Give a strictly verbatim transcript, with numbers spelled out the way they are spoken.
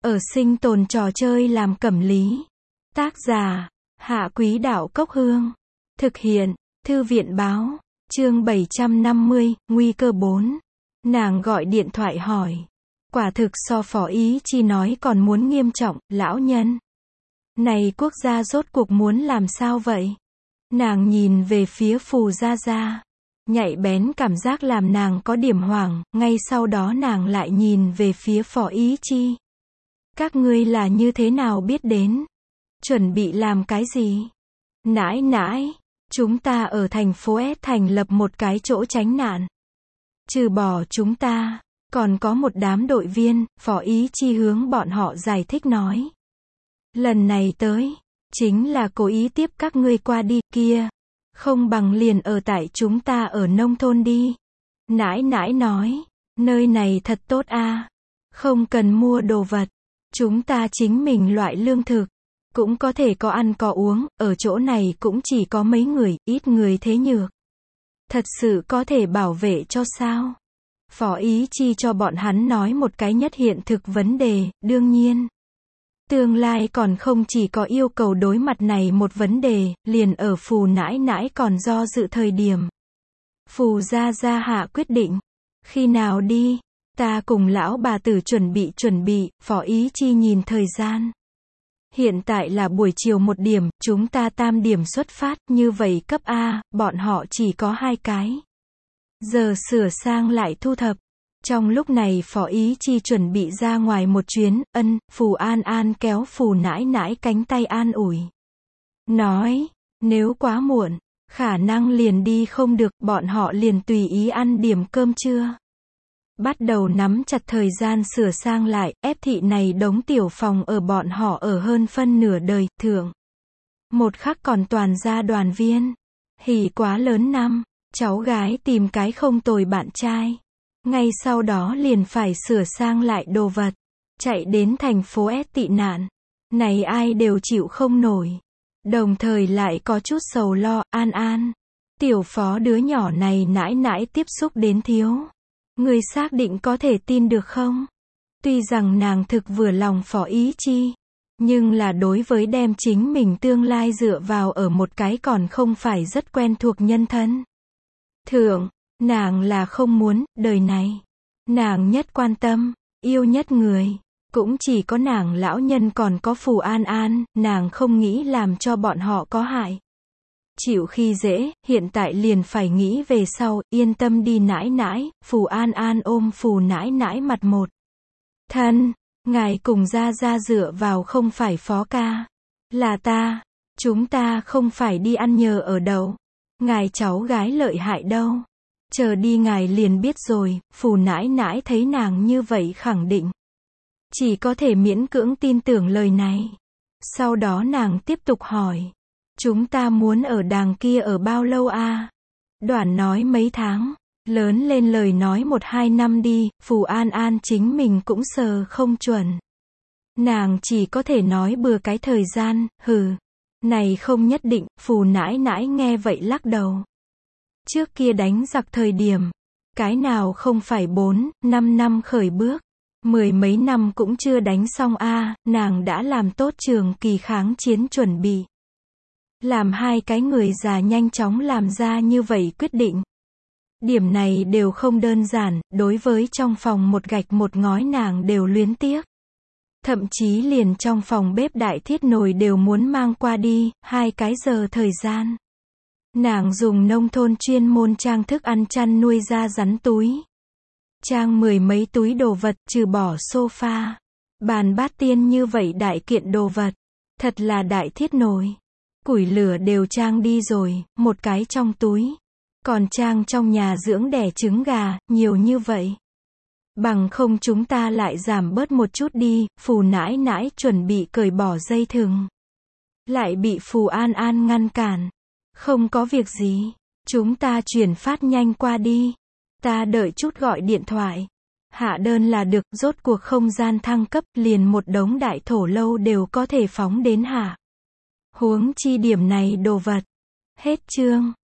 Ở sinh tồn trò chơi làm cẩm lý. Tác giả, Hạ Quý Đạo Cốc Hương. Thực hiện, Thư viện Báo. Chương bảy trăm năm mươi, Nguy cơ bốn. Nàng gọi điện thoại hỏi. Quả thực so Phó Ý Chi nói còn muốn nghiêm trọng, lão nhân. Này quốc gia rốt cuộc muốn làm sao vậy? Nàng nhìn về phía Phù Gia Gia. Nhạy bén cảm giác làm nàng có điểm hoảng, ngay sau đó nàng lại nhìn về phía Phó Ý Chi. Các ngươi là như thế nào biết đến? Chuẩn bị làm cái gì? Nãi nãi, chúng ta ở thành phố S thành lập một cái chỗ tránh nạn. Trừ bỏ chúng ta, còn có một đám đội viên, Phó Ý Chi hướng bọn họ giải thích nói. Lần này tới, chính là cố ý tiếp các ngươi qua đi, kia. Không bằng liền ở tại chúng ta ở nông thôn đi. Nãi nãi nói, nơi này thật tốt a, không cần mua đồ vật. Chúng ta chính mình loại lương thực, cũng có thể có ăn có uống, ở chỗ này cũng chỉ có mấy người, ít người thế nhược. Thật sự có thể bảo vệ cho sao? Phó Ý Chi cho bọn hắn nói một cái nhất hiện thực vấn đề, đương nhiên. Tương lai còn không chỉ có yêu cầu đối mặt này một vấn đề, liền ở Phù nãi nãi còn do dự thời điểm. Phù Gia Gia hạ quyết định. Khi nào đi? Ta cùng lão bà tử chuẩn bị chuẩn bị, Phó Ý Chi nhìn thời gian. Hiện tại là buổi chiều một điểm, chúng ta tam điểm xuất phát, như vậy cấp A, bọn họ chỉ có hai cái. Giờ sửa sang lại thu thập. Trong lúc này Phó Ý Chi chuẩn bị ra ngoài một chuyến, ân, Phù An An kéo Phù nãi nãi cánh tay an ủi. Nói, nếu quá muộn, khả năng liền đi không được, bọn họ liền tùy ý ăn điểm cơm trưa. Bắt đầu nắm chặt thời gian sửa sang lại, ép thị này đống tiểu phòng ở bọn họ ở hơn phân nửa đời, thượng. Một khắc còn toàn gia đoàn viên. Hỉ quá lớn năm, cháu gái tìm cái không tồi bạn trai. Ngay sau đó liền phải sửa sang lại đồ vật. Chạy đến thành phố S tị nạn. Này ai đều chịu không nổi. Đồng thời lại có chút sầu lo, An An. Tiểu Phó đứa nhỏ này nãi nãi tiếp xúc đến thiếu. Người xác định có thể tin được không? Tuy rằng nàng thực vừa lòng Phó Ý Chi, nhưng là đối với đem chính mình tương lai dựa vào ở một cái còn không phải rất quen thuộc nhân thân. Thượng, nàng là không muốn, đời này, nàng nhất quan tâm, yêu nhất người, cũng chỉ có nàng lão nhân còn có Phù An An, nàng không nghĩ làm cho bọn họ có hại. Chịu khi dễ, hiện tại liền phải nghĩ về sau, yên tâm đi nãi nãi, Phù An An ôm Phù nãi nãi mặt một. Thân, ngài cùng Gia Gia dựa vào không phải Phó ca, là ta, chúng ta không phải đi ăn nhờ ở đậu, ngài cháu gái lợi hại đâu. Chờ đi ngài liền biết rồi, Phù nãi nãi thấy nàng như vậy khẳng định. Chỉ có thể miễn cưỡng tin tưởng lời này. Sau đó nàng tiếp tục hỏi. Chúng ta muốn ở đàng kia ở bao lâu a? Đoản nói mấy tháng, lớn lên lời nói một hai năm đi, Phù An An chính mình cũng sờ không chuẩn. Nàng chỉ có thể nói bừa cái thời gian, hừ. Này không nhất định, Phù nãi nãi nghe vậy lắc đầu. Trước kia đánh giặc thời điểm, cái nào không phải bốn, năm năm khởi bước. Mười mấy năm cũng chưa đánh xong a, nàng đã làm tốt trường kỳ kháng chiến chuẩn bị. Làm hai cái người già nhanh chóng làm ra như vậy quyết định. Điểm này đều không đơn giản, đối với trong phòng một gạch một ngói nàng đều luyến tiếc. Thậm chí liền trong phòng bếp đại thiết nồi đều muốn mang qua đi, hai cái giờ thời gian. Nàng dùng nông thôn chuyên môn trang thức ăn chăn nuôi ra rắn túi. Trang mười mấy túi đồ vật, trừ bỏ sofa, bàn bát tiên như vậy đại kiện đồ vật. Thật là đại thiết nồi. Củi lửa đều trang đi rồi, một cái trong túi. Còn trang trong nhà dưỡng đẻ trứng gà, nhiều như vậy. Bằng không chúng ta lại giảm bớt một chút đi, Phù nãi nãi chuẩn bị cởi bỏ dây thừng. Lại bị Phù An An ngăn cản. Không có việc gì, chúng ta chuyển phát nhanh qua đi. Ta đợi chút gọi điện thoại. Hạ đơn là được, rốt cuộc không gian thăng cấp, liền một đống đại thổ lâu đều có thể phóng đến hạ. Huống chi điểm này đồ vật. Hết chương.